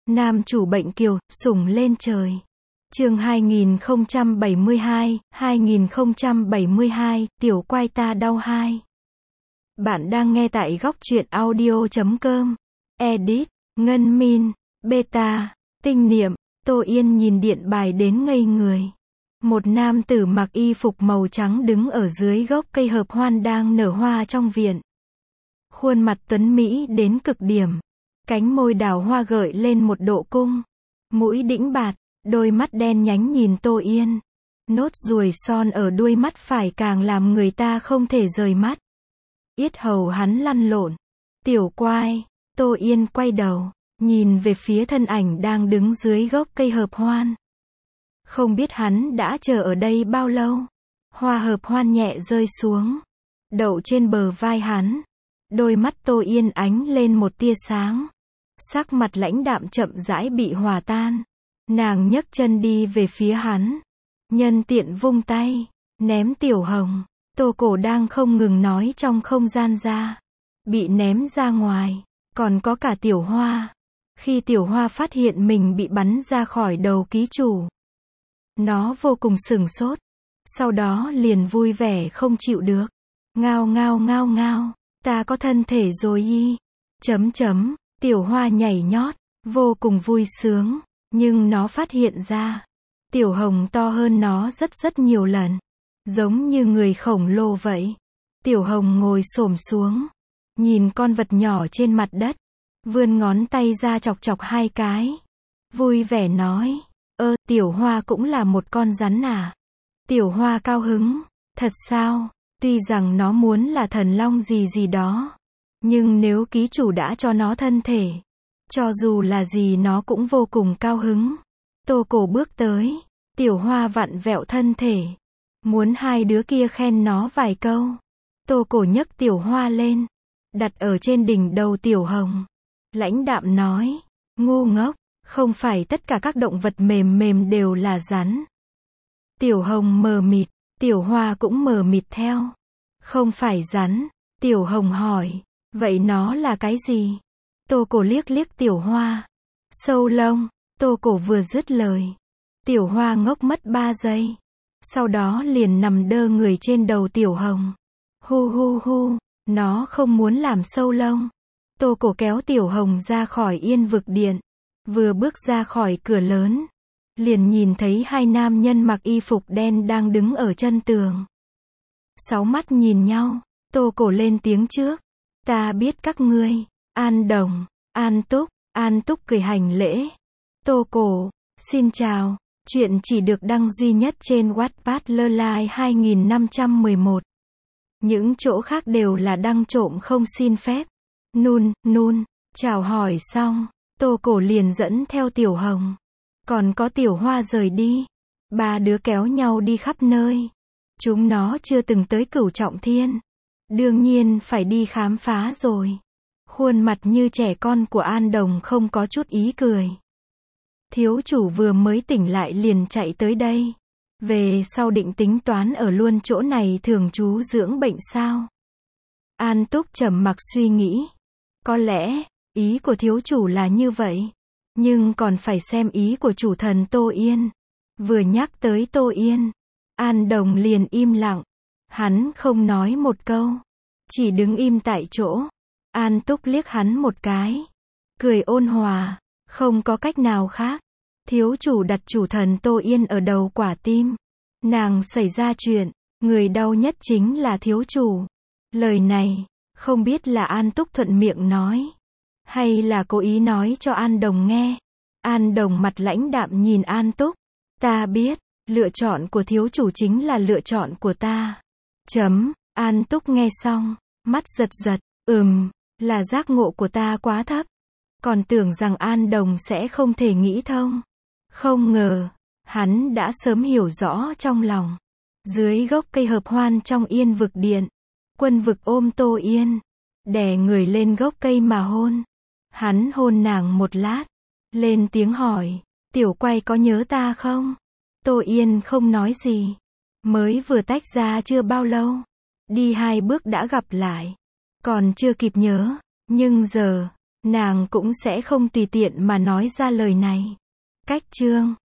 Nam chủ bệnh kiều, sủng lên trời. Chương 2072, tiểu quai ta đau hai. Bạn đang nghe tại góc truyện audio.com. Edit, Ngân Min, Beta, Tinh Niệm, Tô Yên nhìn điện bài đến ngây người. Một nam tử mặc y phục màu trắng đứng ở dưới gốc cây hợp hoan đang nở hoa trong viện. Khuôn mặt tuấn mỹ đến cực điểm. Cánh môi đào hoa gợi lên một độ cung. Mũi đĩnh bạt, đôi mắt đen nhánh nhìn Tô Yên. Nốt ruồi son ở đuôi mắt phải càng làm người ta không thể rời mắt. Yết hầu hắn lăn lộn. Tiểu quai, Tô Yên quay đầu, nhìn về phía thân ảnh đang đứng dưới gốc cây hợp hoan. Không biết hắn đã chờ ở đây bao lâu. Hoa hợp hoan nhẹ rơi xuống, đậu trên bờ vai hắn. Đôi mắt Tô Yên ánh lên một tia sáng. Sắc mặt lãnh đạm chậm rãi bị hòa tan. Nàng nhấc chân đi về phía hắn. Nhân tiện vung tay, ném Tiểu Hồng. Tô Cổ đang không ngừng nói trong không gian ra. Bị ném ra ngoài. Còn có cả Tiểu Hoa. Khi Tiểu Hoa phát hiện mình bị bắn ra khỏi đầu ký chủ, nó vô cùng sửng sốt. Sau đó liền vui vẻ không chịu được. Ngao ngao ngao ngao. Ta có thân thể rồi y. Tiểu Hoa nhảy nhót, vô cùng vui sướng. Nhưng nó phát hiện ra, Tiểu Hồng to hơn nó rất nhiều lần. Giống như người khổng lồ vậy. Tiểu Hồng ngồi xổm xuống, nhìn con vật nhỏ trên mặt đất. Vươn ngón tay ra chọc chọc hai cái. Vui vẻ nói, Tiểu Hoa cũng là một con rắn à? Tiểu Hoa cao hứng, thật sao? Tuy rằng nó muốn là thần long gì đó. Nhưng nếu ký chủ đã cho nó thân thể, cho dù là gì nó cũng vô cùng cao hứng. Tô Cổ bước tới, Tiểu Hoa vặn vẹo thân thể. Muốn hai đứa kia khen nó vài câu. Tô Cổ nhấc Tiểu Hoa lên, đặt ở trên đỉnh đầu Tiểu Hồng. Lãnh đạm nói, ngu ngốc, không phải tất cả các động vật mềm đều là rắn. Tiểu Hồng mờ mịt, Tiểu Hoa cũng mờ mịt theo. Không phải rắn. Tiểu Hồng hỏi, vậy nó là cái gì? Tô Cổ liếc Tiểu Hoa. Sâu lông. Tô Cổ vừa dứt lời, Tiểu Hoa ngốc mất 3 giây. Sau đó liền nằm đơ người trên đầu Tiểu Hồng. Hu, nó không muốn làm sâu lông. Tô Cổ kéo Tiểu Hồng ra khỏi Yên Vực Điện. Vừa bước ra khỏi cửa lớn, liền nhìn thấy hai nam nhân mặc y phục đen đang đứng ở chân tường. 6 mắt nhìn nhau, Tô Cổ lên tiếng trước. Ta biết các ngươi. An Đồng, An Túc cười hành lễ. Tô Cổ, xin chào. Chuyện chỉ được đăng duy nhất trên Wattpad Lơ 2511. Những chỗ khác đều là đăng trộm không xin phép. Nun, chào hỏi xong, Tô Cổ liền dẫn theo Tiểu Hồng. Còn có Tiểu Hoa rời đi. 3 đứa kéo nhau đi khắp nơi. Chúng nó chưa từng tới Cửu Trọng Thiên. Đương nhiên phải đi khám phá rồi. Khuôn mặt như trẻ con của An Đồng không có chút ý cười. Thiếu chủ vừa mới tỉnh lại liền chạy tới đây. Về sau định tính toán ở luôn chỗ này thường trú dưỡng bệnh sao? An Túc trầm mặc suy nghĩ. Có lẽ, ý của thiếu chủ là như vậy. Nhưng còn phải xem ý của chủ thần Tô Yên. Vừa nhắc tới Tô Yên, An Đồng liền im lặng. Hắn không nói một câu, chỉ đứng im tại chỗ. An Túc liếc hắn một cái, cười ôn hòa, không có cách nào khác. Thiếu chủ đặt chủ thần Tô Yên ở đầu quả tim. Nàng xảy ra chuyện, người đau nhất chính là thiếu chủ. Lời này, không biết là An Túc thuận miệng nói, hay là cố ý nói cho An Đồng nghe. An Đồng mặt lãnh đạm nhìn An Túc. Ta biết, lựa chọn của thiếu chủ chính là lựa chọn của ta. An Túc nghe xong, mắt giật, là giác ngộ của ta quá thấp. Còn tưởng rằng An Đồng sẽ không thể nghĩ thông. Không ngờ, hắn đã sớm hiểu rõ trong lòng. Dưới gốc cây hợp hoan trong Yên Vực Điện, Quân Vực ôm Tô Yên, đè người lên gốc cây mà hôn. Hắn hôn nàng một lát, lên tiếng hỏi, Tiểu Quai có nhớ ta không? Tô Yên không nói gì. Mới vừa tách ra chưa bao lâu, đi 2 bước đã gặp lại. Còn chưa kịp nhớ, nhưng giờ, Nàng cũng sẽ không tùy tiện mà nói ra lời này. Cách chương